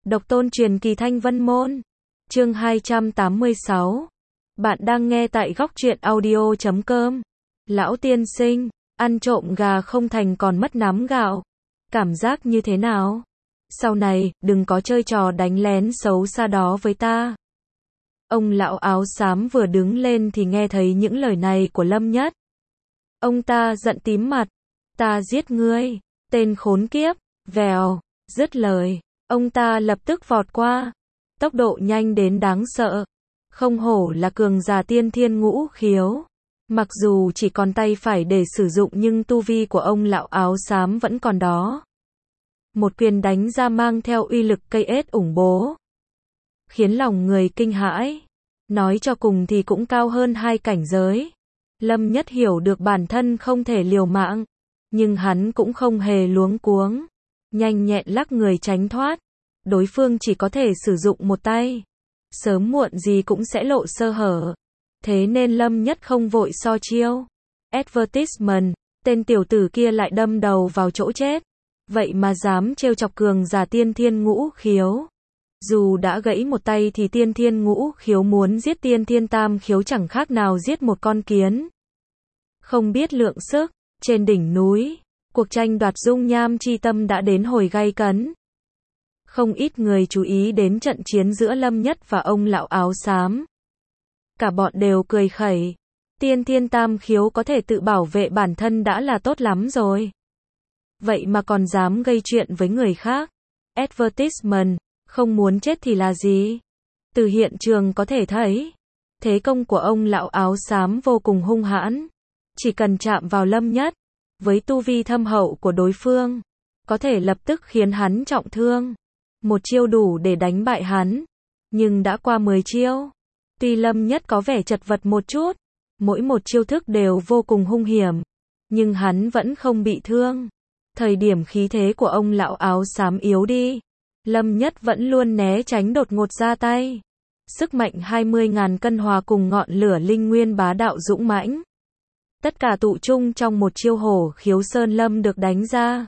Độc tôn truyền kỳ Thanh Vân Môn. Chương 286. Bạn đang nghe tại góc truyện audio.com. Lão tiên sinh, ăn trộm gà không thành còn mất nắm gạo. Cảm giác như thế nào? Sau này, đừng có chơi trò đánh lén xấu xa đó với ta. Ông lão áo xám vừa đứng lên thì nghe thấy những lời này của Lâm Nhất. Ông ta giận tím mặt. Ta giết ngươi, tên khốn kiếp, vèo, dứt lời. Ông ta lập tức vọt qua. Tốc độ nhanh đến đáng sợ. Không hổ là cường giả tiên thiên ngũ khiếu. Mặc dù chỉ còn tay phải để sử dụng nhưng tu vi của ông lão áo xám vẫn còn đó. Một quyền đánh ra mang theo uy lực cây ết ủng bố. Khiến lòng người kinh hãi. Nói cho cùng thì cũng cao hơn hai cảnh giới. Lâm Nhất hiểu được bản thân không thể liều mạng. Nhưng hắn cũng không hề luống cuống. Nhanh nhẹn lắc người tránh thoát. Đối phương chỉ có thể sử dụng một tay. Sớm muộn gì cũng sẽ lộ sơ hở. Thế nên Lâm Nhất không vội so chiêu. Advertisement, tên tiểu tử kia lại đâm đầu vào chỗ chết. Vậy mà dám trêu chọc cường giả tiên thiên ngũ khiếu. Dù đã gãy một tay thì tiên thiên ngũ khiếu muốn giết tiên thiên tam khiếu chẳng khác nào giết một con kiến. Không biết lượng sức, trên đỉnh núi, cuộc tranh đoạt dung nham chi tâm đã đến hồi gay cấn. Không ít người chú ý đến trận chiến giữa Lâm Nhất và ông lão áo xám. Cả bọn đều cười khẩy. Tiên thiên tam khiếu có thể tự bảo vệ bản thân đã là tốt lắm rồi. Vậy mà còn dám gây chuyện với người khác. Advertisement, không muốn chết thì là gì? Từ hiện trường có thể thấy, thế công của ông lão áo xám vô cùng hung hãn. Chỉ cần chạm vào Lâm Nhất, với tu vi thâm hậu của đối phương, có thể lập tức khiến hắn trọng thương. Một chiêu đủ để đánh bại hắn. Nhưng đã qua 10 chiêu. Tuy Lâm Nhất có vẻ chật vật một chút, mỗi một chiêu thức đều vô cùng hung hiểm. Nhưng hắn vẫn không bị thương. Thời điểm khí thế của ông lão áo xám yếu đi, Lâm Nhất vẫn luôn né tránh đột ngột ra tay. Sức mạnh 20.000 cân hòa cùng ngọn lửa linh nguyên bá đạo dũng mãnh. Tất cả tụ chung trong một chiêu hổ khiếu sơn lâm được đánh ra.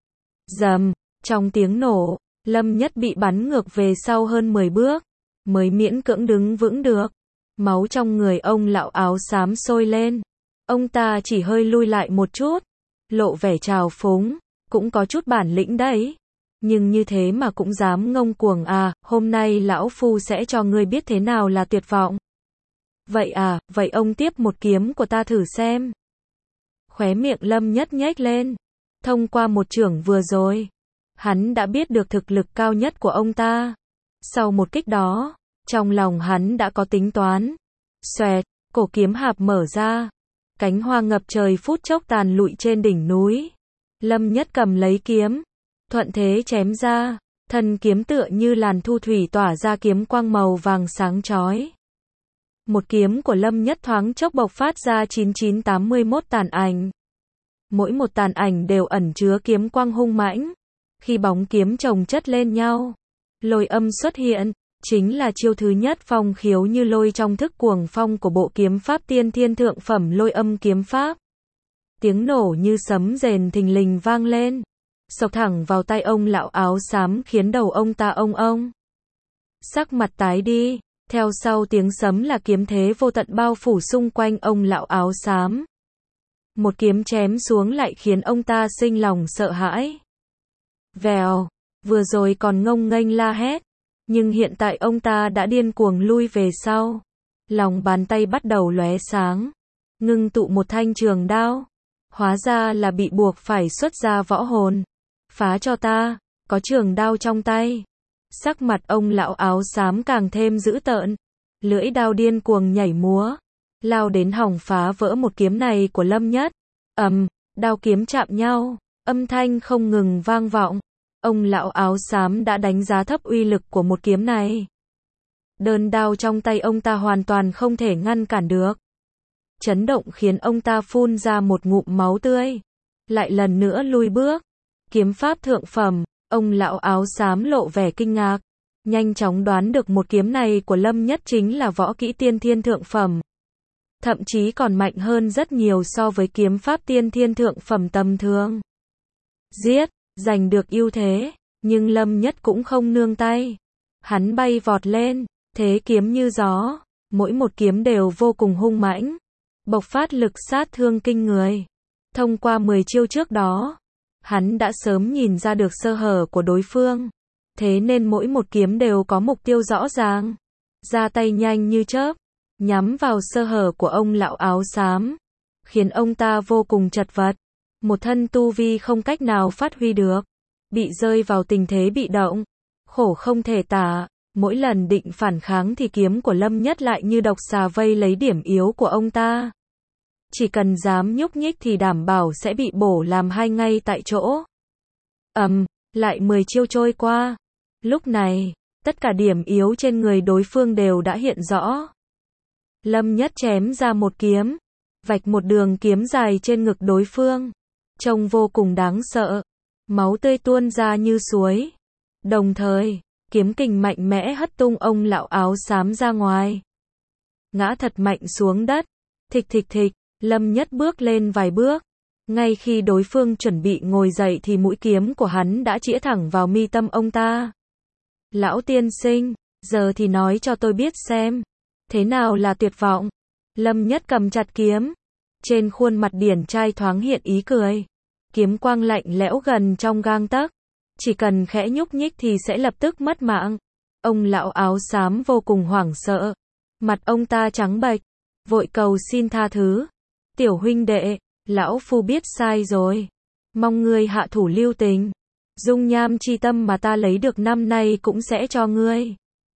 Rầm, trong tiếng nổ, Lâm Nhất bị bắn ngược về sau hơn 10 bước, mới miễn cưỡng đứng vững được. Máu trong người ông lão áo xám sôi lên. Ông ta chỉ hơi lui lại một chút, lộ vẻ trào phúng, cũng có chút bản lĩnh đấy. Nhưng như thế mà cũng dám ngông cuồng à, hôm nay lão phu sẽ cho ngươi biết thế nào là tuyệt vọng. Vậy à, vậy ông tiếp một kiếm của ta thử xem. Khóe miệng Lâm Nhất nhếch lên. Thông qua một chưởng vừa rồi, hắn đã biết được thực lực cao nhất của ông ta. Sau một kích đó, trong lòng hắn đã có tính toán. Xoẹt, cổ kiếm hạp mở ra. Cánh hoa ngập trời phút chốc tàn lụi trên đỉnh núi. Lâm Nhất cầm lấy kiếm, thuận thế chém ra. Thân kiếm tựa như làn thu thủy tỏa ra kiếm quang màu vàng sáng chói. Một kiếm của Lâm Nhất thoáng chốc bộc phát ra 9981 tàn ảnh. Mỗi một tàn ảnh đều ẩn chứa kiếm quang hung mãnh. Khi bóng kiếm chồng chất lên nhau, lôi âm xuất hiện, chính là chiêu thứ nhất phong khiếu như lôi trong thức cuồng phong của bộ kiếm pháp tiên thiên thượng phẩm lôi âm kiếm pháp. Tiếng nổ như sấm rền thình lình vang lên, xộc thẳng vào tay ông lão áo xám khiến đầu ông ta ông. Sắc mặt tái đi, theo sau tiếng sấm là kiếm thế vô tận bao phủ xung quanh ông lão áo xám. Một kiếm chém xuống lại khiến ông ta sinh lòng sợ hãi. Vèo, vừa rồi còn ngông nghênh la hét, nhưng hiện tại ông ta đã điên cuồng lui về sau. Lòng bàn tay bắt đầu lóe sáng, ngưng tụ một thanh trường đao. Hóa ra là bị buộc phải xuất ra võ hồn. Phá cho ta, có trường đao trong tay. Sắc mặt ông lão áo xám càng thêm dữ tợn. Lưỡi đao điên cuồng nhảy múa, lao đến hòng phá vỡ một kiếm này của Lâm Nhất. Đao kiếm chạm nhau, âm thanh không ngừng vang vọng. Ông lão áo xám đã đánh giá thấp uy lực của một kiếm này. Đơn đao trong tay ông ta hoàn toàn không thể ngăn cản được. Chấn động khiến ông ta phun ra một ngụm máu tươi. Lại lần nữa lui bước. Kiếm pháp thượng phẩm, ông lão áo xám lộ vẻ kinh ngạc. Nhanh chóng đoán được một kiếm này của Lâm Nhất chính là võ kỹ tiên thiên thượng phẩm. Thậm chí còn mạnh hơn rất nhiều so với kiếm pháp tiên thiên thượng phẩm tầm thường. Giết, giành được ưu thế. Nhưng Lâm Nhất cũng không nương tay. Hắn bay vọt lên, thế kiếm như gió, mỗi một kiếm đều vô cùng hung mãnh, bộc phát lực sát thương kinh người. Thông qua 10 chiêu trước đó, hắn đã sớm nhìn ra được sơ hở của đối phương, thế nên mỗi một kiếm đều có mục tiêu rõ ràng, ra tay nhanh như chớp, nhắm vào sơ hở của ông lão áo xám, khiến ông ta vô cùng chật vật, một thân tu vi không cách nào phát huy được, bị rơi vào tình thế bị động, khổ không thể tả. Mỗi lần định phản kháng thì kiếm của Lâm Nhất lại như độc xà vây lấy điểm yếu của ông ta. Chỉ cần dám nhúc nhích thì đảm bảo sẽ bị bổ làm hai ngay tại chỗ. Lại 10 chiêu trôi qua. Lúc này, tất cả điểm yếu trên người đối phương đều đã hiện rõ. Lâm Nhất chém ra một kiếm, vạch một đường kiếm dài trên ngực đối phương, trông vô cùng đáng sợ. Máu tươi tuôn ra như suối. Đồng thời, kiếm kình mạnh mẽ hất tung ông lão áo xám ra ngoài. Ngã thật mạnh xuống đất. Thịch thịch thịch, Lâm Nhất bước lên vài bước. Ngay khi đối phương chuẩn bị ngồi dậy thì mũi kiếm của hắn đã chĩa thẳng vào mi tâm ông ta. Lão tiên sinh, giờ thì nói cho tôi biết xem, thế nào là tuyệt vọng? Lâm Nhất cầm chặt kiếm. Trên khuôn mặt điển trai thoáng hiện ý cười. Kiếm quang lạnh lẽo gần trong gang tấc. Chỉ cần khẽ nhúc nhích thì sẽ lập tức mất mạng. Ông lão áo xám vô cùng hoảng sợ. Mặt ông ta trắng bệch, vội cầu xin tha thứ. Tiểu huynh đệ, lão phu biết sai rồi. Mong ngươi hạ thủ lưu tình. Dung nham chi tâm mà ta lấy được năm nay cũng sẽ cho ngươi.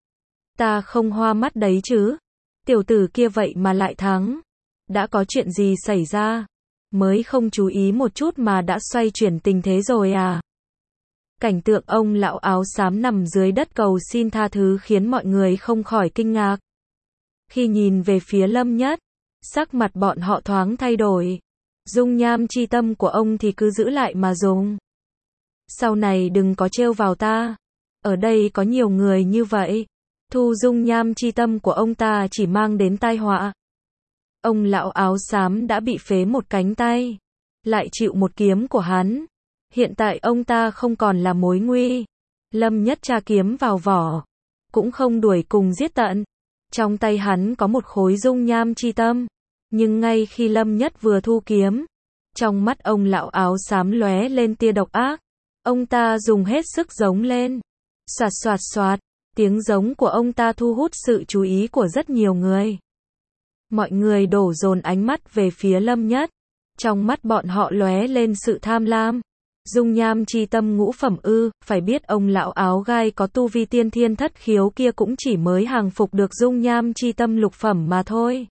Ta không hoa mắt đấy chứ. Tiểu tử kia vậy mà lại thắng. Đã có chuyện gì xảy ra? Mới không chú ý một chút mà đã xoay chuyển tình thế rồi à? Cảnh tượng ông lão áo xám nằm dưới đất cầu xin tha thứ khiến mọi người không khỏi kinh ngạc. Khi nhìn về phía Lâm Nhất, sắc mặt bọn họ thoáng thay đổi. Dung nham chi tâm của ông thì cứ giữ lại mà dùng. Sau này đừng có trêu vào ta. Ở đây có nhiều người như vậy. Thu dung nham chi tâm của ông ta chỉ mang đến tai họa. Ông lão áo xám đã bị phế một cánh tay, lại chịu một kiếm của hắn. Hiện tại ông ta không còn là mối nguy. Lâm Nhất tra kiếm vào vỏ, cũng không đuổi cùng giết tận. Trong tay hắn có một khối dung nham chi tâm, nhưng ngay khi Lâm Nhất vừa thu kiếm, trong mắt ông lão áo xám lóe lên tia độc ác. Ông ta dùng hết sức giống lên. Soạt soạt soạt, tiếng giống của ông ta thu hút sự chú ý của rất nhiều người. Mọi người đổ dồn ánh mắt về phía Lâm Nhất. Trong mắt bọn họ lóe lên sự tham lam. Dung nham chi tâm ngũ phẩm ư? Phải biết ông lão áo gai có tu vi tiên thiên thất khiếu kia cũng chỉ mới hàng phục được dung nham chi tâm lục phẩm mà thôi.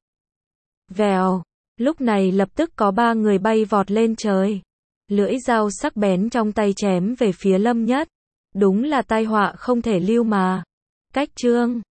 Vèo, lúc này lập tức có 3 người bay vọt lên trời. Lưỡi dao sắc bén trong tay chém về phía Lâm Nhất. Đúng là tai họa không thể lưu mà. Cách chương